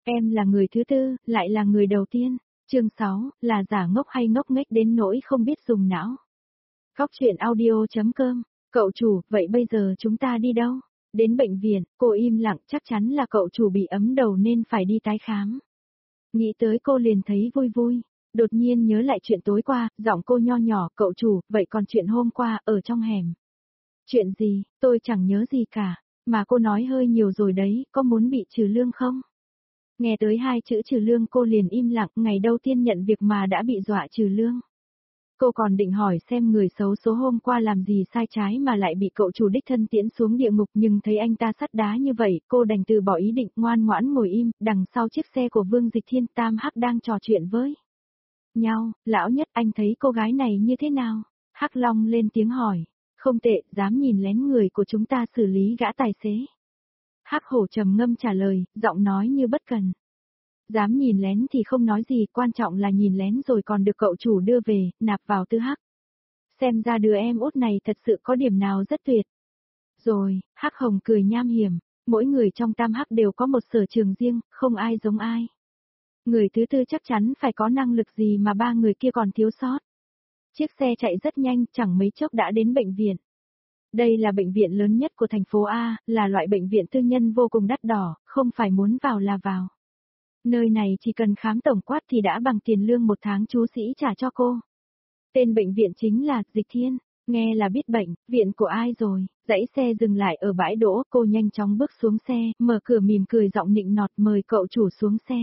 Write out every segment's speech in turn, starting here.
Em là người thứ tư, lại là người đầu tiên. Chương 6, là giả ngốc hay ngốc nghếch đến nỗi không biết dùng não. Góc truyện audio.com. Cậu chủ, vậy bây giờ chúng ta đi đâu? Đến bệnh viện, cô im lặng, chắc chắn là cậu chủ bị ấm đầu nên phải đi tái khám. Nghĩ tới cô liền thấy vui vui. Đột nhiên nhớ lại chuyện tối qua, giọng cô nho nhỏ, cậu chủ, vậy còn chuyện hôm qua, ở trong hẻm. Chuyện gì, tôi chẳng nhớ gì cả, mà cô nói hơi nhiều rồi đấy, có muốn bị trừ lương không? Nghe tới hai chữ trừ lương cô liền im lặng, ngày đầu tiên nhận việc mà đã bị dọa trừ lương. Cô còn định hỏi xem người xấu số hôm qua làm gì sai trái mà lại bị cậu chủ đích thân tiễn xuống địa ngục, nhưng thấy anh ta sắt đá như vậy, cô đành từ bỏ ý định, ngoan ngoãn ngồi im, đằng sau chiếc xe của Vương Dịch Thiên. Tam Hắc đang trò chuyện với nhau. Lão Nhất, anh thấy cô gái này như thế nào? Hắc Long lên tiếng hỏi. Không tệ, dám nhìn lén người của chúng ta xử lý gã tài xế. Hắc Hổ trầm ngâm trả lời, giọng nói như bất cần. Dám nhìn lén thì không nói gì, quan trọng là nhìn lén rồi còn được cậu chủ đưa về, nạp vào Tư Hắc. Xem ra đứa em út này thật sự có điểm nào rất tuyệt. Rồi, Hắc Hồng cười nham hiểm, mỗi người trong Tam Hắc đều có một sở trường riêng, không ai giống ai. Người thứ tư chắc chắn phải có năng lực gì mà ba người kia còn thiếu sót. Chiếc xe chạy rất nhanh, chẳng mấy chốc đã đến bệnh viện. Đây là bệnh viện lớn nhất của thành phố A, là loại bệnh viện tư nhân vô cùng đắt đỏ, không phải muốn vào là vào. Nơi này chỉ cần khám tổng quát thì đã bằng tiền lương một tháng chú sĩ trả cho cô. Tên bệnh viện chính là Dịch Thiên, nghe là biết bệnh, viện của ai rồi. Dãy xe dừng lại ở bãi đỗ, cô nhanh chóng bước xuống xe, mở cửa mỉm cười giọng nịnh nọt mời cậu chủ xuống xe.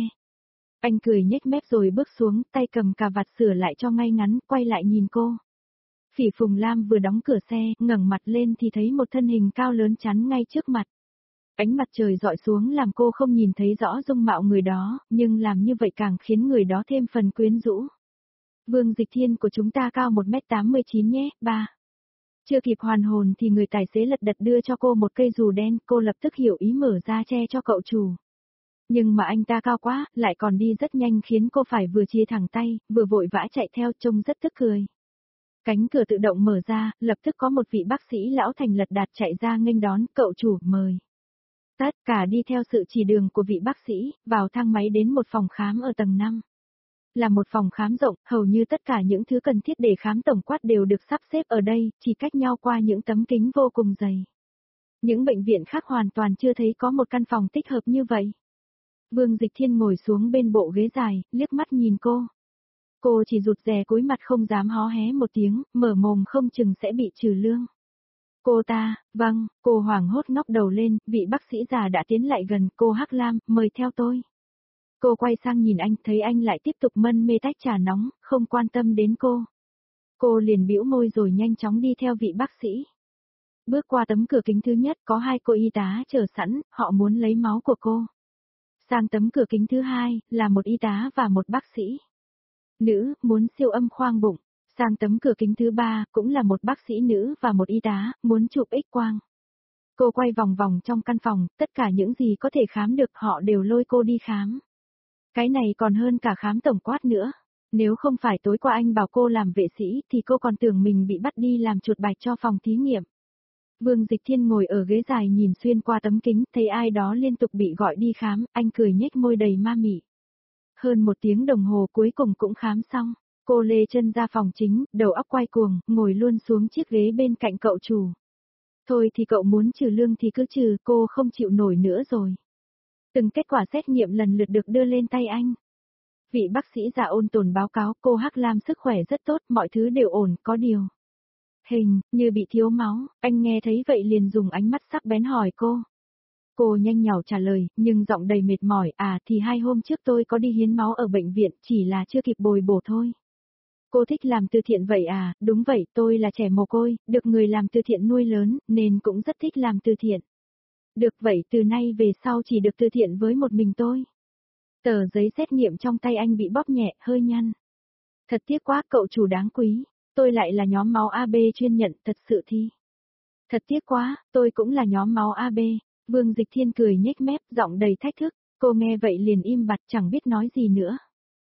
Anh cười nhếch mép rồi bước xuống, tay cầm cà vạt sửa lại cho ngay ngắn, quay lại nhìn cô. Phỉ Phùng Lam vừa đóng cửa xe, ngẩng mặt lên thì thấy một thân hình cao lớn chắn ngay trước mặt. Ánh mặt trời dọi xuống làm cô không nhìn thấy rõ dung mạo người đó, nhưng làm như vậy càng khiến người đó thêm phần quyến rũ. Vương Dịch Thiên của chúng ta cao 1m89 nhé, ba. Chưa kịp hoàn hồn thì người tài xế lật đật đưa cho cô một cây dù đen, cô lập tức hiểu ý mở ra che cho cậu chủ. Nhưng mà anh ta cao quá, lại còn đi rất nhanh khiến cô phải vừa chia thẳng tay, vừa vội vã chạy theo trông rất tức cười. Cánh cửa tự động mở ra, lập tức có một vị bác sĩ lão thành lật đật chạy ra nghênh đón, cậu chủ mời. Tất cả đi theo sự chỉ đường của vị bác sĩ, vào thang máy đến một phòng khám ở tầng 5. Là một phòng khám rộng, hầu như tất cả những thứ cần thiết để khám tổng quát đều được sắp xếp ở đây, chỉ cách nhau qua những tấm kính vô cùng dày. Những bệnh viện khác hoàn toàn chưa thấy có một căn phòng tích hợp như vậy. Vương Dịch Thiên ngồi xuống bên bộ ghế dài, liếc mắt nhìn cô. Cô chỉ rụt rè cúi mặt không dám hó hé một tiếng, mở mồm không chừng sẽ bị trừ lương. Cô ta, vâng, cô hoảng hốt ngóc đầu lên, vị bác sĩ già đã tiến lại gần, cô Hắc Lam, mời theo tôi. Cô quay sang nhìn anh, thấy anh lại tiếp tục mân mê tách trà nóng, không quan tâm đến cô. Cô liền bĩu môi rồi nhanh chóng đi theo vị bác sĩ. Bước qua tấm cửa kính thứ nhất có hai cô y tá chờ sẵn, họ muốn lấy máu của cô. Sang tấm cửa kính thứ hai, là một y tá và một bác sĩ. Nữ, muốn siêu âm khoang bụng. Sang tấm cửa kính thứ ba, cũng là một bác sĩ nữ và một y tá, muốn chụp X-quang. Cô quay vòng vòng trong căn phòng, tất cả những gì có thể khám được họ đều lôi cô đi khám. Cái này còn hơn cả khám tổng quát nữa. Nếu không phải tối qua anh bảo cô làm vệ sĩ thì cô còn tưởng mình bị bắt đi làm chuột bạch cho phòng thí nghiệm. Vương Dịch Thiên ngồi ở ghế dài nhìn xuyên qua tấm kính, thấy ai đó liên tục bị gọi đi khám, anh cười nhếch môi đầy ma mị. Hơn 1 tiếng đồng hồ cuối cùng cũng khám xong. Cô lê chân ra phòng chính, đầu óc quay cuồng, ngồi luôn xuống chiếc ghế bên cạnh cậu chủ. Thôi thì cậu muốn trừ lương thì cứ trừ, cô không chịu nổi nữa rồi. Từng kết quả xét nghiệm lần lượt được đưa lên tay anh. Vị bác sĩ già ôn tồn báo cáo cô Hắc Lam sức khỏe rất tốt, mọi thứ đều ổn, có điều. Hình, như bị thiếu máu, anh nghe thấy vậy liền dùng ánh mắt sắc bén hỏi cô. Cô nhanh nhảu trả lời, nhưng giọng đầy mệt mỏi, thì 2 hôm trước tôi có đi hiến máu ở bệnh viện, chỉ là chưa kịp bồi bổ thôi. Cô thích làm từ thiện vậy à, đúng vậy, tôi là trẻ mồ côi, được người làm từ thiện nuôi lớn, nên cũng rất thích làm từ thiện. Được vậy từ nay về sau chỉ được từ thiện với một mình tôi. Tờ giấy xét nghiệm trong tay anh bị bóp nhẹ, hơi nhăn. Thật tiếc quá cậu chủ đáng quý, tôi lại là nhóm máu AB chuyên nhận, thật sự thi. Thật tiếc quá, tôi cũng là nhóm máu AB. Vương Dịch Thiên cười nhếch mép, giọng đầy thách thức, cô nghe vậy liền im bặt chẳng biết nói gì nữa.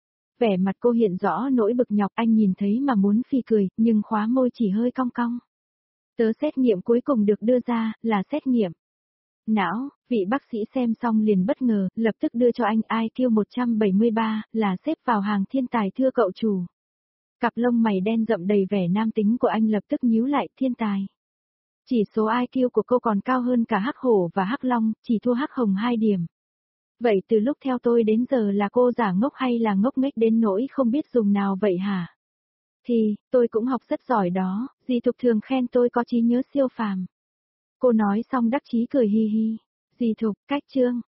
Vẻ mặt cô hiện rõ nỗi bực nhọc, anh nhìn thấy mà muốn phì cười, nhưng khóa môi chỉ hơi cong cong. Tớ xét nghiệm cuối cùng được đưa ra, là xét nghiệm Não, vị bác sĩ xem xong liền bất ngờ, lập tức đưa cho anh IQ 173, là xếp vào hàng thiên tài thưa cậu chủ. Cặp lông mày đen rậm đầy vẻ nam tính của anh lập tức nhíu lại, thiên tài. Chỉ số IQ của cô còn cao hơn cả Hắc Hổ và Hắc Long, chỉ thua Hắc Hồng 2 điểm. Vậy từ lúc theo tôi đến giờ là cô giả ngốc hay là ngốc nghếch đến nỗi không biết dùng nào vậy hả? Thì, tôi cũng học rất giỏi đó, dì Thục thường khen tôi có trí nhớ siêu phàm. Cô nói xong đắc chí cười hi hi. Dì Thục, cách chương.